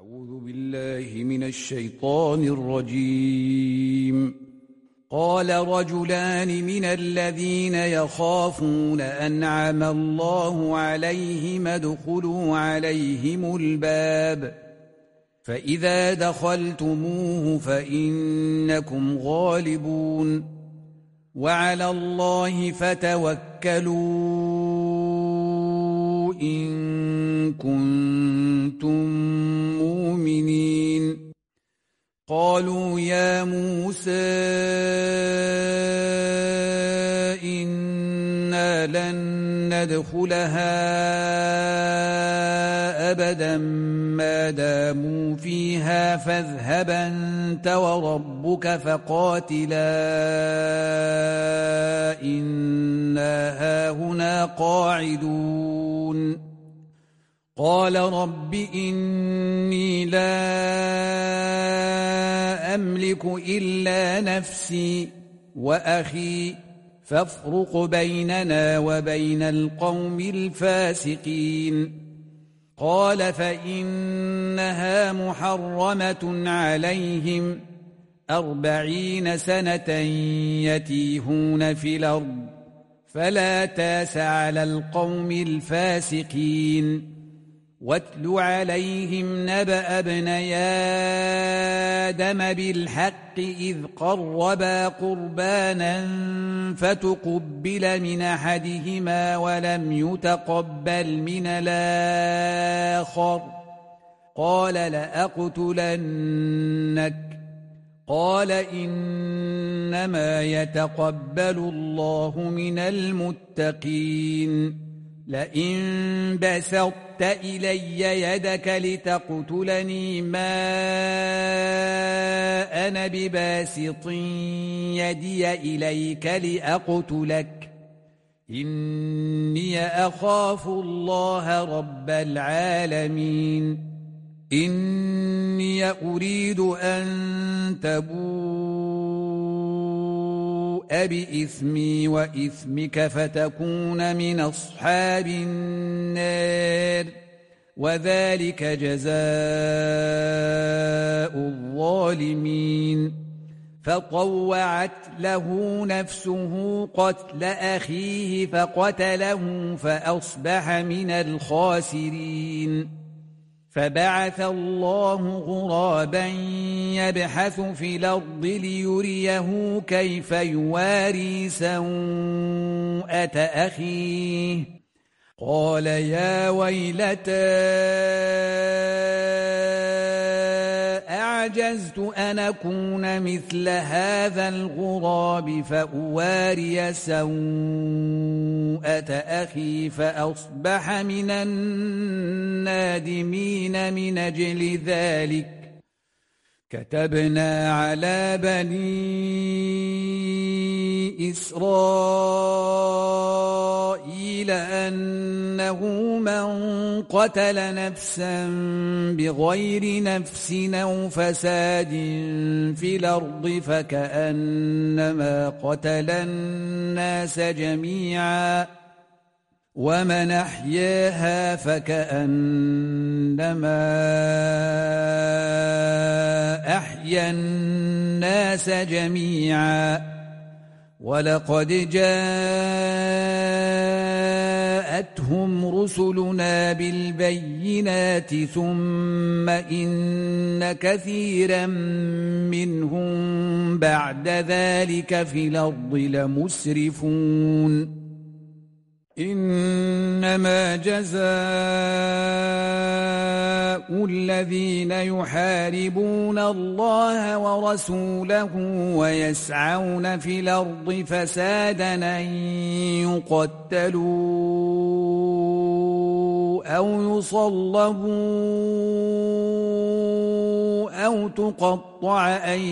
أعوذ بالله من الشيطان الرجيم. قال رجلان من الذين يخافون أنعم الله عليهم ادخلوا عليهم الباب فإذا دخلتموه فإنكم غالبون وعلى الله فتوكلوا إن كنتم مؤمنين. قالوا يا موسى إنا لن ندخلها أبدا ما داموا فيها فاذهب أنت وربك فقاتلا إنا هاهنا قاعدون. قال رب إني لا أملك إلا نفسي وأخي فافرق بيننا وبين القوم الفاسقين. قال فإنها محرمة عليهم 40 سنة يتيهون في الأرض فلا تاس على القوم الفاسقين. واتل عليهم نبأ ابني آدم بالحق إذ قربا قربانا فتقبل من أحدهما ولم يتقبل من الآخر قال لأقتلنك. قال إنما يتقبل الله من المتقين. لئن بسطت إلي يدك لتقتلني ما أنا بباسط يدي إليك لأقتلك إني أخاف الله رب العالمين. إني أريد أن تبوء بإثمي وإثمك فتكون من أصحاب النار وذلك جزاء الظالمين. فطوعت له نفسه قتل أخيه فقتله فأصبح من الخاسرين. فبعث الله غرابا يبحث في الأرض ليريه كيف يواري سوءة أخيه. قال يا ويلتى أعجزت أن أكون مثل هذا الغراب فأواري سوءة أخي فأصبح من النادمين. من أجل ذلك كتبنا على بني إسرائيل أنه من قتل نفسا بغير نفس أو فساد في الأرض فكأنما قتل الناس جميعا ومن أحياها فكأنما أحيا الناس جميعا. ولقد جاءتهم رسلنا بالبينات ثم إن كثيرا منهم بعد ذلك في الأرض لمسرفون. إنما جزاء الذين يحاربون الله ورسوله ويسعون في الأرض فسادا أن يقتلوا أو يصلبوا أو تقطع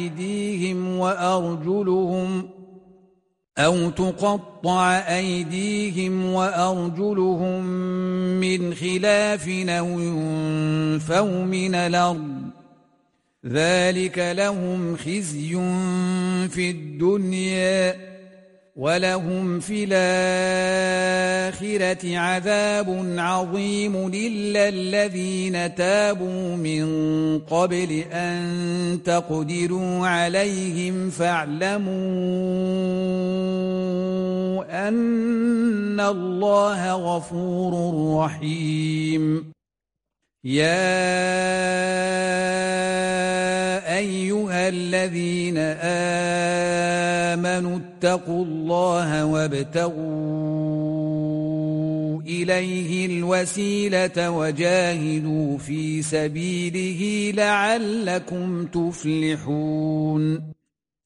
أيديهم وأرجلهم من خلاف أو ينفوا من الأرض ذلك لهم خزي في الدنيا ولهم في الآخرة عذاب عظيم إلا الذين تابوا من قبل أن تقدروا عليهم فاعلموا أن الله غفور رحيم يا أيها الذين آمنوا اتقوا الله وابتغوا إليه الوسيلة وجاهدوا في سبيله لعلكم تفلحون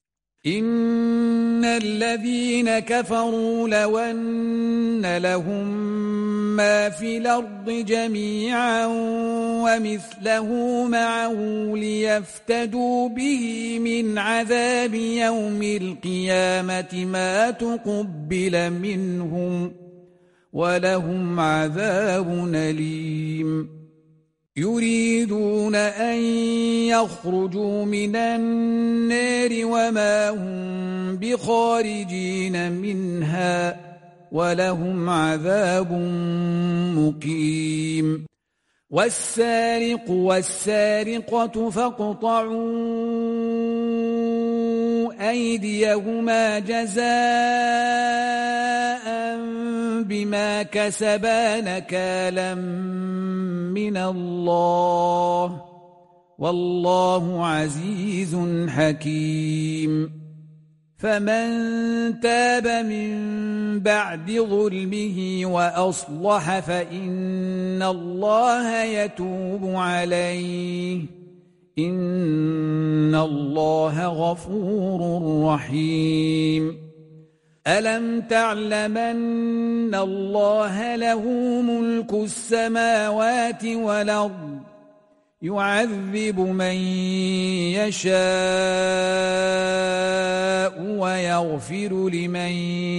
إن الذين كفروا لو أن لهم ما في الأرض جميعا ومثله معه ليفتدوا به من عذاب يوم القيامة ما تقبل منهم ولهم عذاب أليم يريدون أن يخرجوا من النار وما هم بخارجين منها ولهم عذاب مقيم والسارق والسارقة فاقطعوا أيديهما جزاء بما كسبا نكالا من الله والله عزيز حكيم فمن تاب من بعد ظلمه وأصلح فإن الله يتوب عليه إن الله غفور رحيم ألم تعلمن الله له ملك السماوات والأرض يعذب من يشاء ويغفر لمن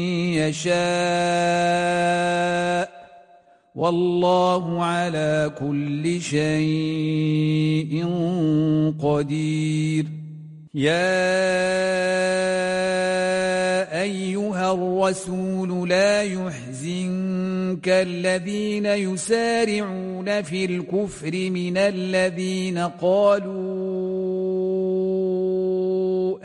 يشاء والله على كل شيء قدير يا أيها الرسول لا يحزنك الذين يسارعون في الكفر من الذين قالوا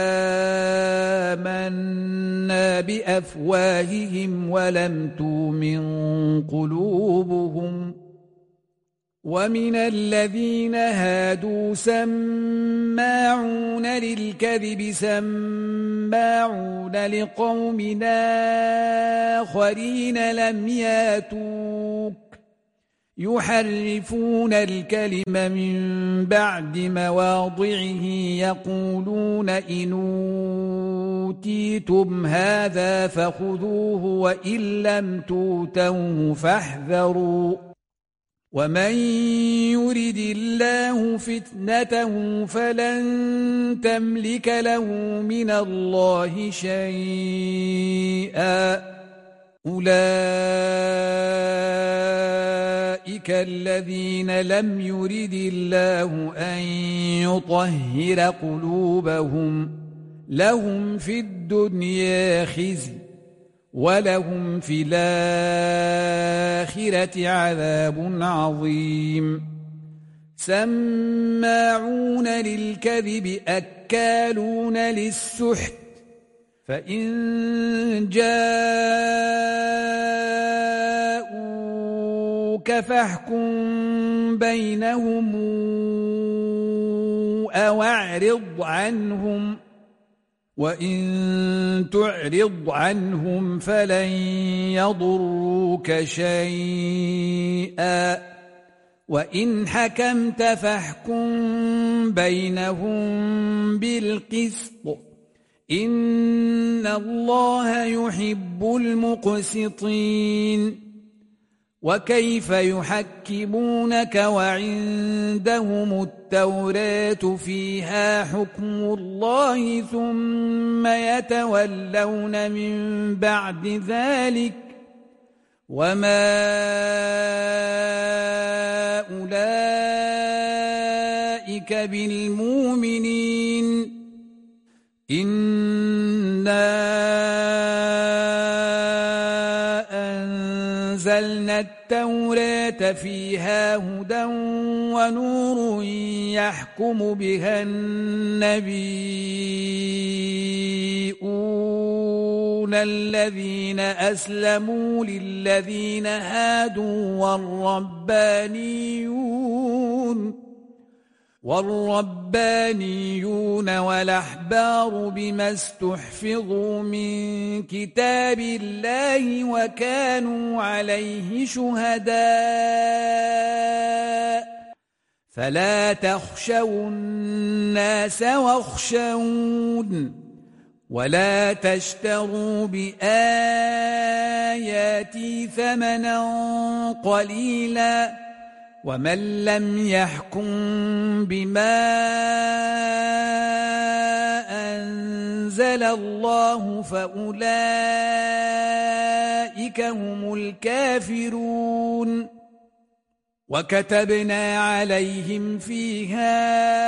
آمنا بأفواههم ولم تؤمن قلوبهم ومن الذين هادوا سماعون للكذب سماعون لقوم آخرين لم ياتوك يحرفون الكلم من بعد مواضعه يقولون إن أوتيتم هذا فخذوه وإن لم تؤتوه فاحذروا ومن يرد الله فتنته فلن تملك له من الله شيئا أولئك الذين لم يرد الله أن يطهر قلوبهم لهم في الدنيا خزي ولهم في الآخرة عذاب عظيم سماعون للكذب أكالون للسحت فإن جاءوك فاحكم بينهم أو أعرض عنهم وإن تعرض عنهم فلن يضروك شيئا وإن حكمت فاحكم بينهم بالقسط إن الله يحب المقسطين وكيف يحكمونك وعندهم التوراة فيها حكم الله ثم يتولون من بعد ذلك وما أولئك بالمؤمنين إنا أنزلنا التوراة فيها هدى ونور يحكم بها النبيون الذين أسلموا للذين هادوا والربانيون والأحبار بما استحفظوا من كتاب الله وكانوا عليه شهداء فلا تخشوا الناس واخشون ولا تشتروا بآياتي ثمنا قليلا ومن لم يحكم بما أنزل الله فأولئك هم الكافرون وكتبنا عليهم فيها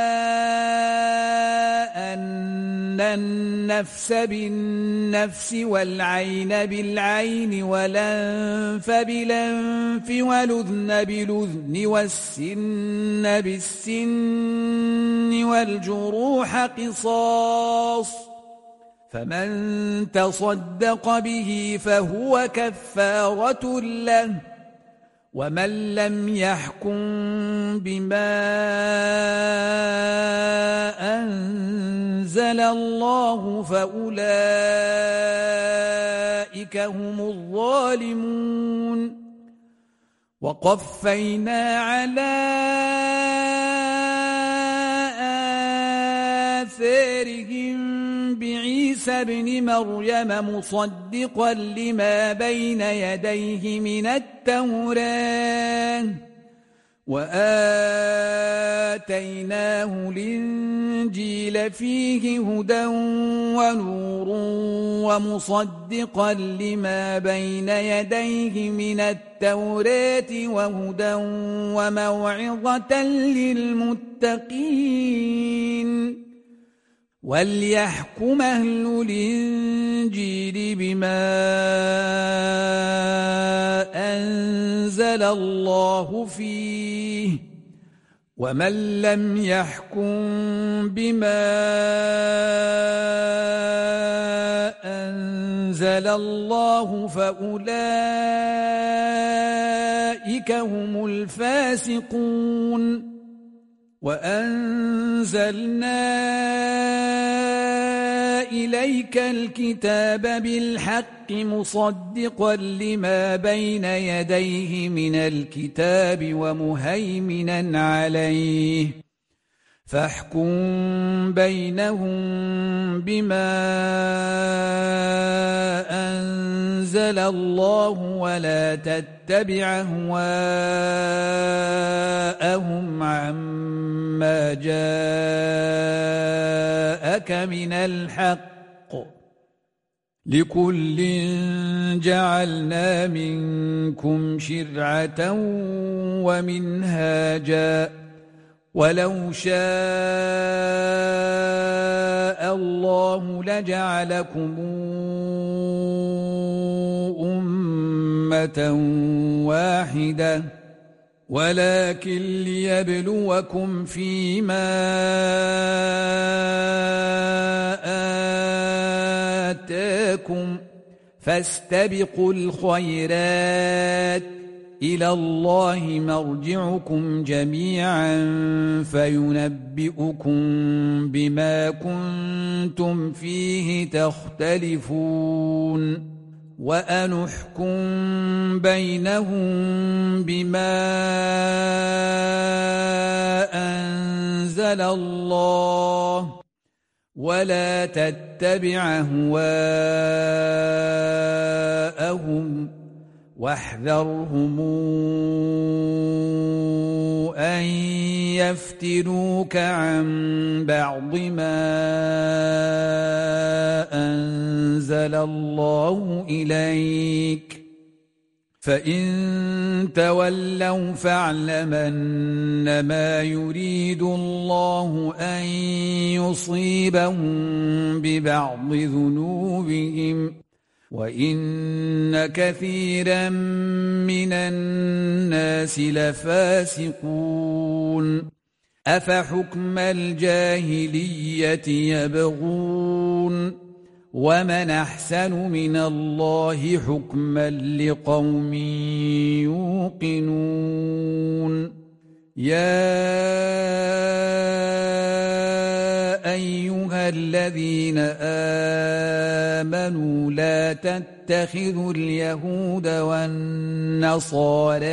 أن النفس بالنفس والعين بالعين والأنف بالأنف والأذن بالأذن والسن بالسن والجروح قصاص فمن تصدق به فهو كفارة له ومن لم يحكم بما أنزل الله فأولئك هم الظالمون وقفينا على آثارهم بعيسى ابن مريم مصدقا لما بين يديه من التوراة وآتيناه الإنجيل فيه هدى ونور ومصدقا لما بين يديه من التوراة وهدى وموعظة للمتقين وليحكم أهل الإنجيل بما أنزل الله فيه ومن لم يحكم بما أنزل الله فأولئك هم الفاسقون وأنزلنا إليك الكتاب بالحق مصدقا لما بين يديه من الكتاب ومهيمنا عليه فاحكم بينهم بما أنزل الله ولا تتبع أهواءهم عما جاءك من الحق لكل جعلنا منكم شرعة ومنهاجا ولو شاء الله لجعلكم أمة واحدة ولكن ليبلوكم فيما آتاكم فاستبقوا الخيرات إلى الله مرجعكم جميعا فينبئكم بما كنتم فيه تختلفون وأنحكم بينهم بما أنزل الله ولا تتبع أهواءهم واحذرهم أن يفتنوك عن بعض ما أنزل الله إليك فإن تولوا فاعلم أنما يريد الله أن يصيبهم ببعض ذنوبهم وإن كثيرا من الناس لفاسقون أفحكم الجاهلية يبغون ومن أحسن من الله حكما لقوم يوقنون يا أيها الذين آمنوا لا تتخذوا اليهود والنصارى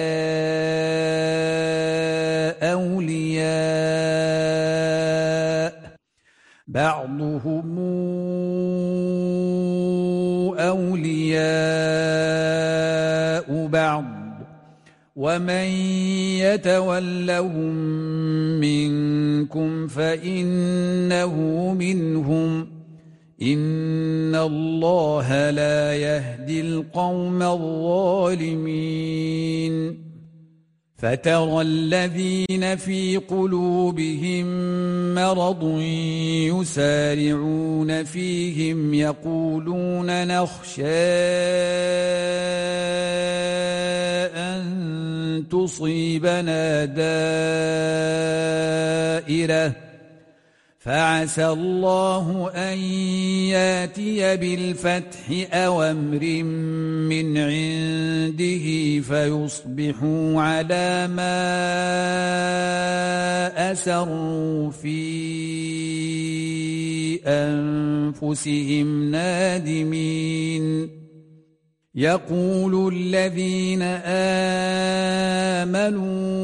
أولياء بعضهم أولياء بعض ومن يتولهم منكم فإنه منهم إن الله لا يهدي القوم الظالمين فترى الذين في قلوبهم مرض يسارعون فيهم يقولون نخشى أن تصيبنا دائرة فعسى الله أن ياتي بالفتح أو أمر من عنده فيصبحوا على ما أسروا في أنفسهم نادمين يقول الذين آمنوا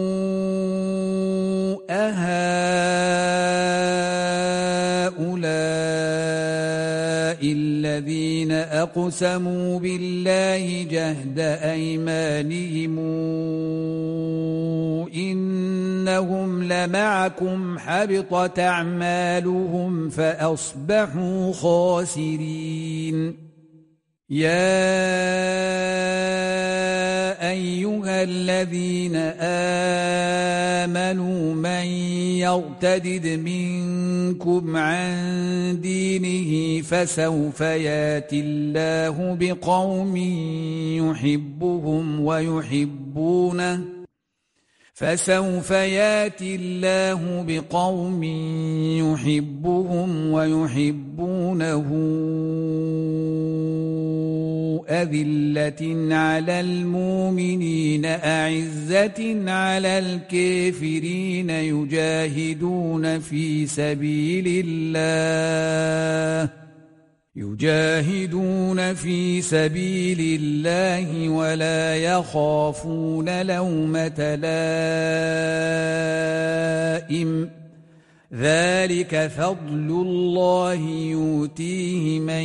أهؤلاء الذين أقسموا بالله جهد أيمانهم إنهم لمعكم حبطت أعمالهم فأصبحوا خاسرين يا أيها الذين آمنوا من يرتد منكم عن دينه فسوف ياتي الله بقوم يحبهم ويحبونه فسوف ياتي الله بقوم يحبهم ويحبونه أذلة على المؤمنين أعزة على الكافرين يجاهدون في سبيل الله ولا يخافون لومة لائم ذلك فضل الله يؤتيه من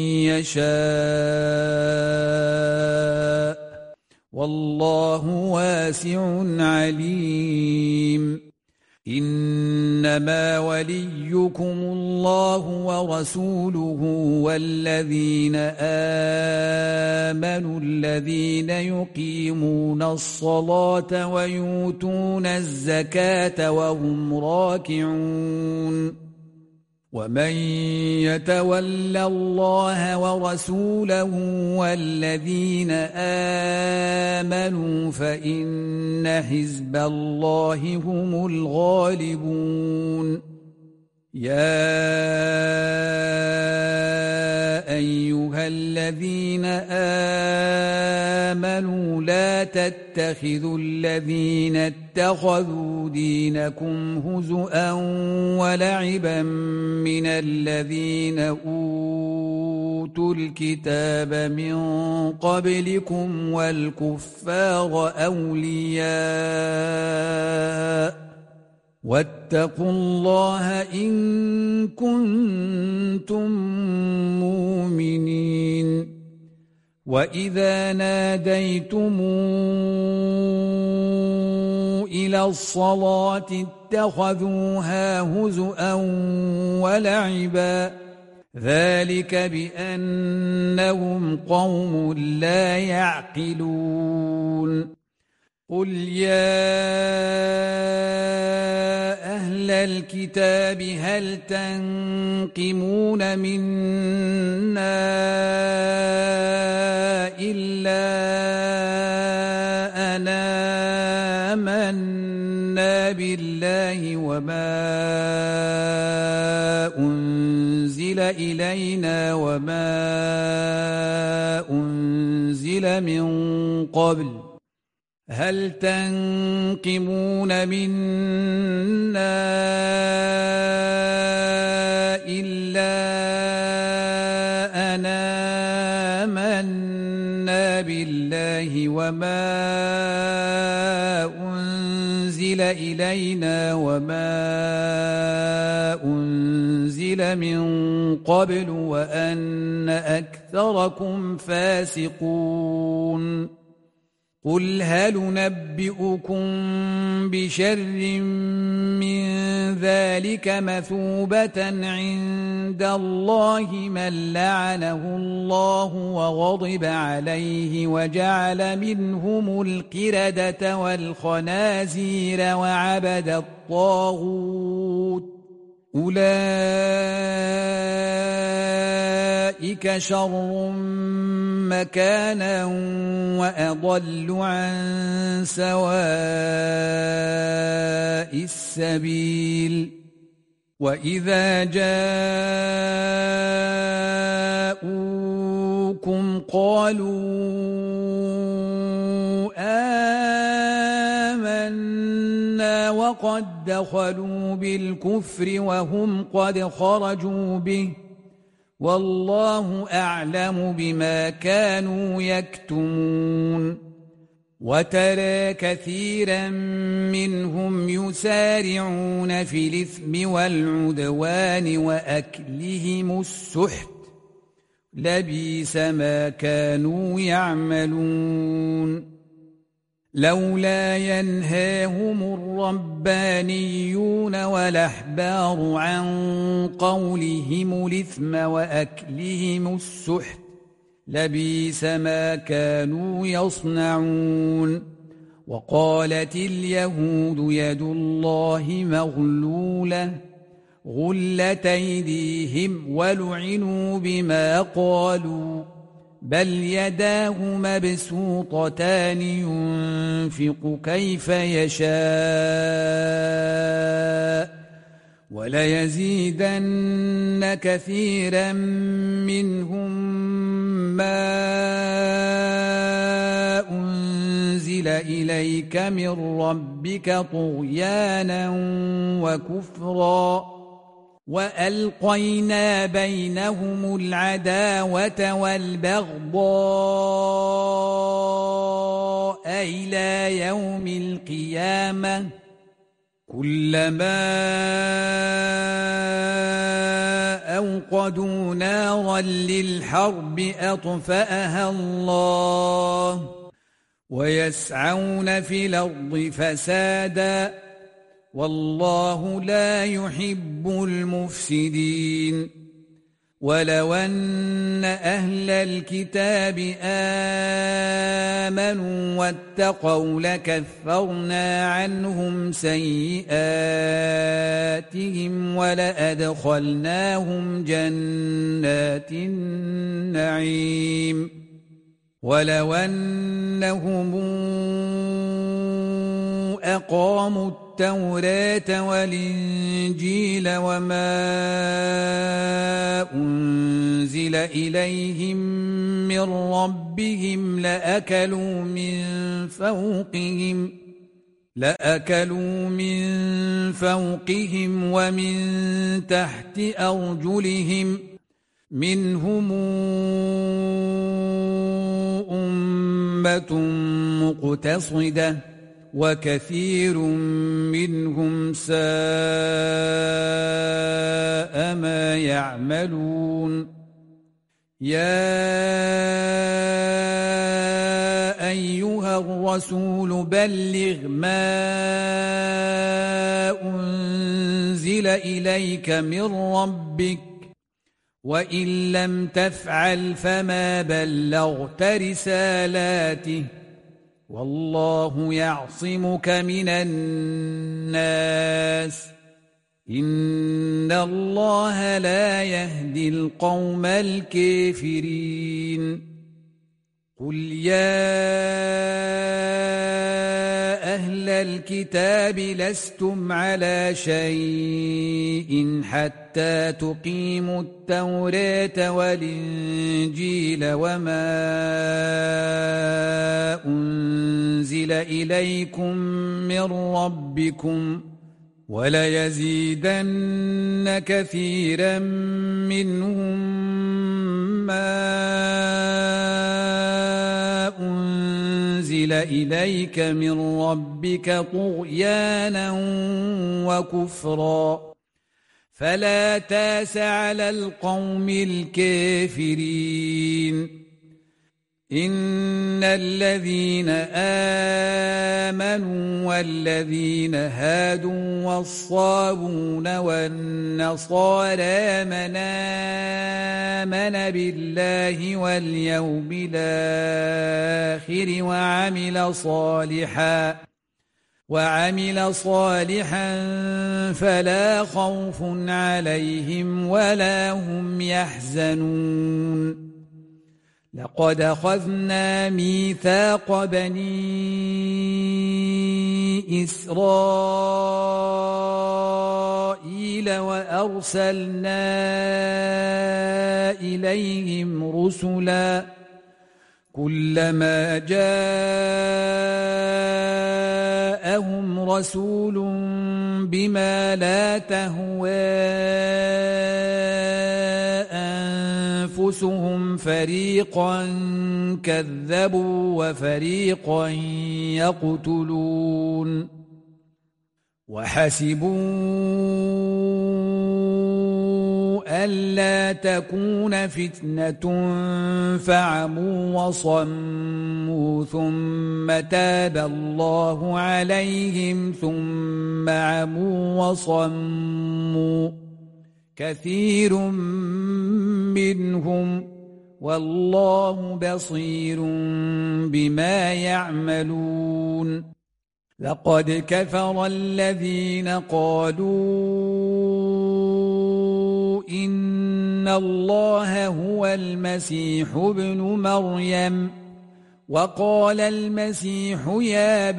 يشاء والله واسع عليم إنما وليكم الله ورسوله والذين آمنوا الذين يقيمون الصلاة ويؤتون الزكاة وهم راكعون ومن يتول الله ورسوله والذين آمنوا فإن حزب الله هم الغالبون يا أيها الذين آمنوا لا تتخذوا الذين اتخذوا دينكم هزؤا ولعبا من الذين أوتوا الكتاب من قبلكم والكفار أولياء واتقوا الله إن كنتم مؤمنين وإذا ناديتم إلى الصلاة اتخذوها هزؤا ولعبا ذلك بأنهم قوم لا يعقلون قل يا أهل الكتاب هل تنقمون منا إلا أن آمنا بالله وما أنزل إلينا وما أنزل من قبل هل تنقمون منا إلا أن آمنا بالله وما أنزل إلينا وما أنزل من قبل وأن أكثركم فاسقون قل هل ننبئكم بشر من ذلك مثوبة عند الله من لعنه الله وغضب عليه وجعل منهم القردة والخنازير وعبد الطاغوت أولئك شر مكانا وأضل عن سواء السبيل وإذا جاءوكم قالوا آمنا وقد دخلوا بالكفر وهم قد خرجوا به والله أعلم بما كانوا يكتمون وترى كثيرا منهم يسارعون في الإثم والعدوان وأكلهم السحت لبئس ما كانوا يعملون لولا ينهاهم الربانيون والأحبار عن قولهم الإثم وأكلهم السحت لبئس ما كانوا يصنعون وقالت اليهود يد الله مغلولة غلت أيديهم ولعنوا بما قالوا بل يداه مبسوطتان ينفق كيف يشاء وليزيدن كثيرا منهم ما أنزل إليك من ربك طغيانا وكفرا وألقينا بينهم العداوة والبغضاء إلى يوم القيامة كلما أوقدوا نارا للحرب أطفأها الله ويسعون في الأرض فسادا والله لا يحب المفسدين ولو أن أهل الكتاب آمنوا واتقوا لكفرنا عنهم سيئاتهم ولأدخلناهم جنات النعيم ولو أنهم أقاموا التوراة والإنجيل وما أنزل إليهم من ربهم لأكلوا من فوقهم ومن تحت أرجلهم منهم أمة مقتصدة وكثير منهم ساء ما يعملون يا أيها الرسول بلغ ما أنزل إليك من ربك وإن لم تفعل فما بلغت رسالاته والله يعصمك من الناس إن الله لا يهدي القوم الكافرين قل يا أهل الكتاب لستم على شيء حتى تقيموا التوراة والإنجيل وما أنزل إليكم من ربكم وليزيدن كثيرا منهم ما أنزل إليك من ربك طغيانا وكفرا فلا تاس على القوم الكافرين إن الذين آمنوا والذين هادوا والصابون والنصارى من آمن بالله واليوم الآخر وعمل صالحا فلا خوف عليهم ولا هم يحزنون لقد أخذنا ميثاق بني إسرائيل وأرسلنا إليهم رسلا كلما جاءهم رسول بما لا تهوى أنفسهم فريقا كذبوا وفريقا يقتلون وحسبوا ألا تكون فتنة فعموا وصموا ثم تاب الله عليهم ثم عموا وصموا كثير منهم والله بصير بما يعملون لقد كفر الذين قالوا إن الله هو المسيح ابن مريم وقال المسيح يا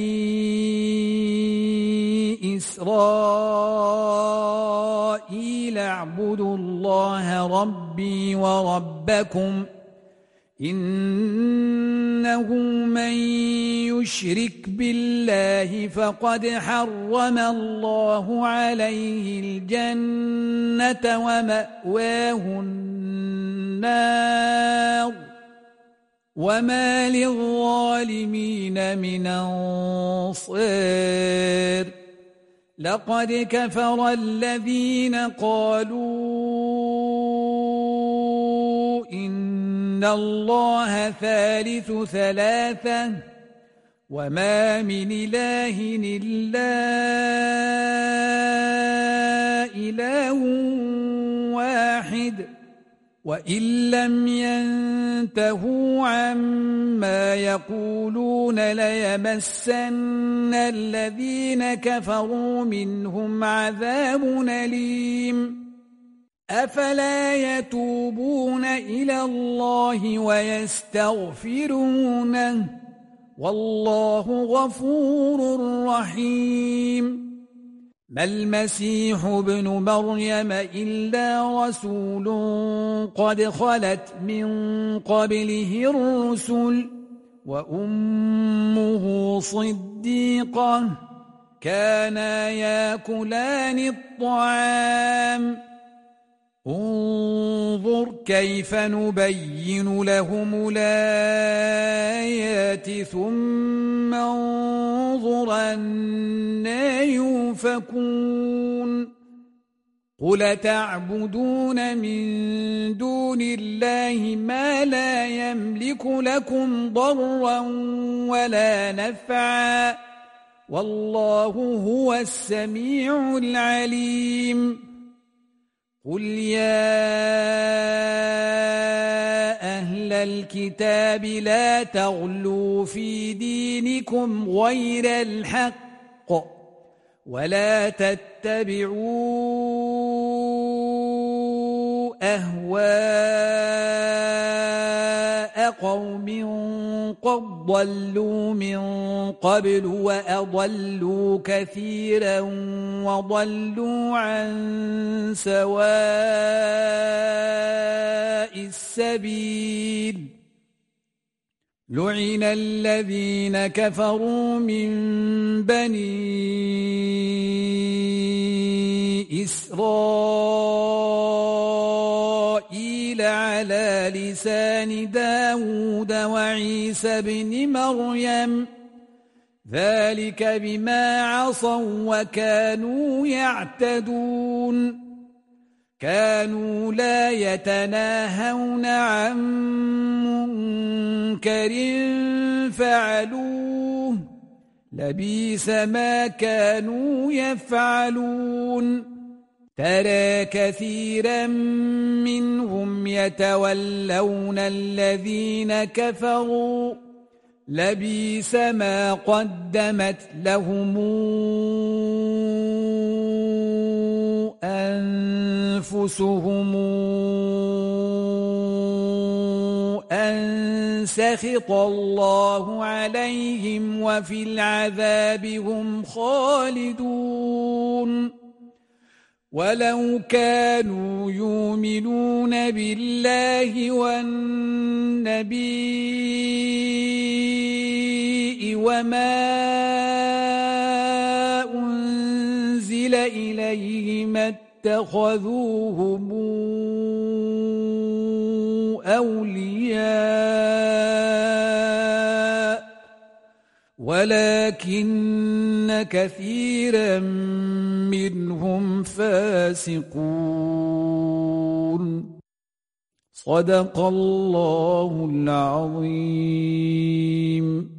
بني إسرائيل اعبدوا الله ربي وربكم إنه من يشرك بالله فقد حرم الله عليه الجنة ومأواه النار وما للظالمين من أنصار لقد كفر الذين قالوا إن الله ثالث ثلاثة وما من إله إلا إله واحد وإن لم ينتهوا عما يقولون ليمسن الذين كفروا منهم عذاب أليم أفلا يتوبون إلى الله ويستغفرونه والله غفور رحيم ما المسيح ابن مريم إلا رسول قد خلت من قبله الرسل وأمه صديقة كانا يأكلان الطعام انظر كيف نبين لهم الآيات ثم انظر أنى يؤفكون قل تعبدون من دون الله ما لا يملك لكم ضرا ولا نفعا والله هو السميع العليم قل يا أهل الكتاب لا تغلوا في دينكم غير الحق ولا تتبعوا أهواء قوم قد ضلوا من قبل وأضلوا كثيرا وضلوا عن سواء السبيل لعن الذين كفروا من بني إسرائيل على لسان داود وعيسى بن مريم ذلك بما عصوا وكانوا يعتدون كانوا لا يتناهون عن منكر فعلوه لبئس ما كانوا يفعلون ترى كثيرا منهم يتولون الذين كفروا لبئس ما قدمت لهم أنفسهم أن سخط الله عليهم وفي العذاب هم خالدون ولو كانوا يؤمنون بالله والنبي وما أنزل إليه ما اتخذوهم أولياء ولكن كثيرا منهم فاسقون صدق الله العظيم.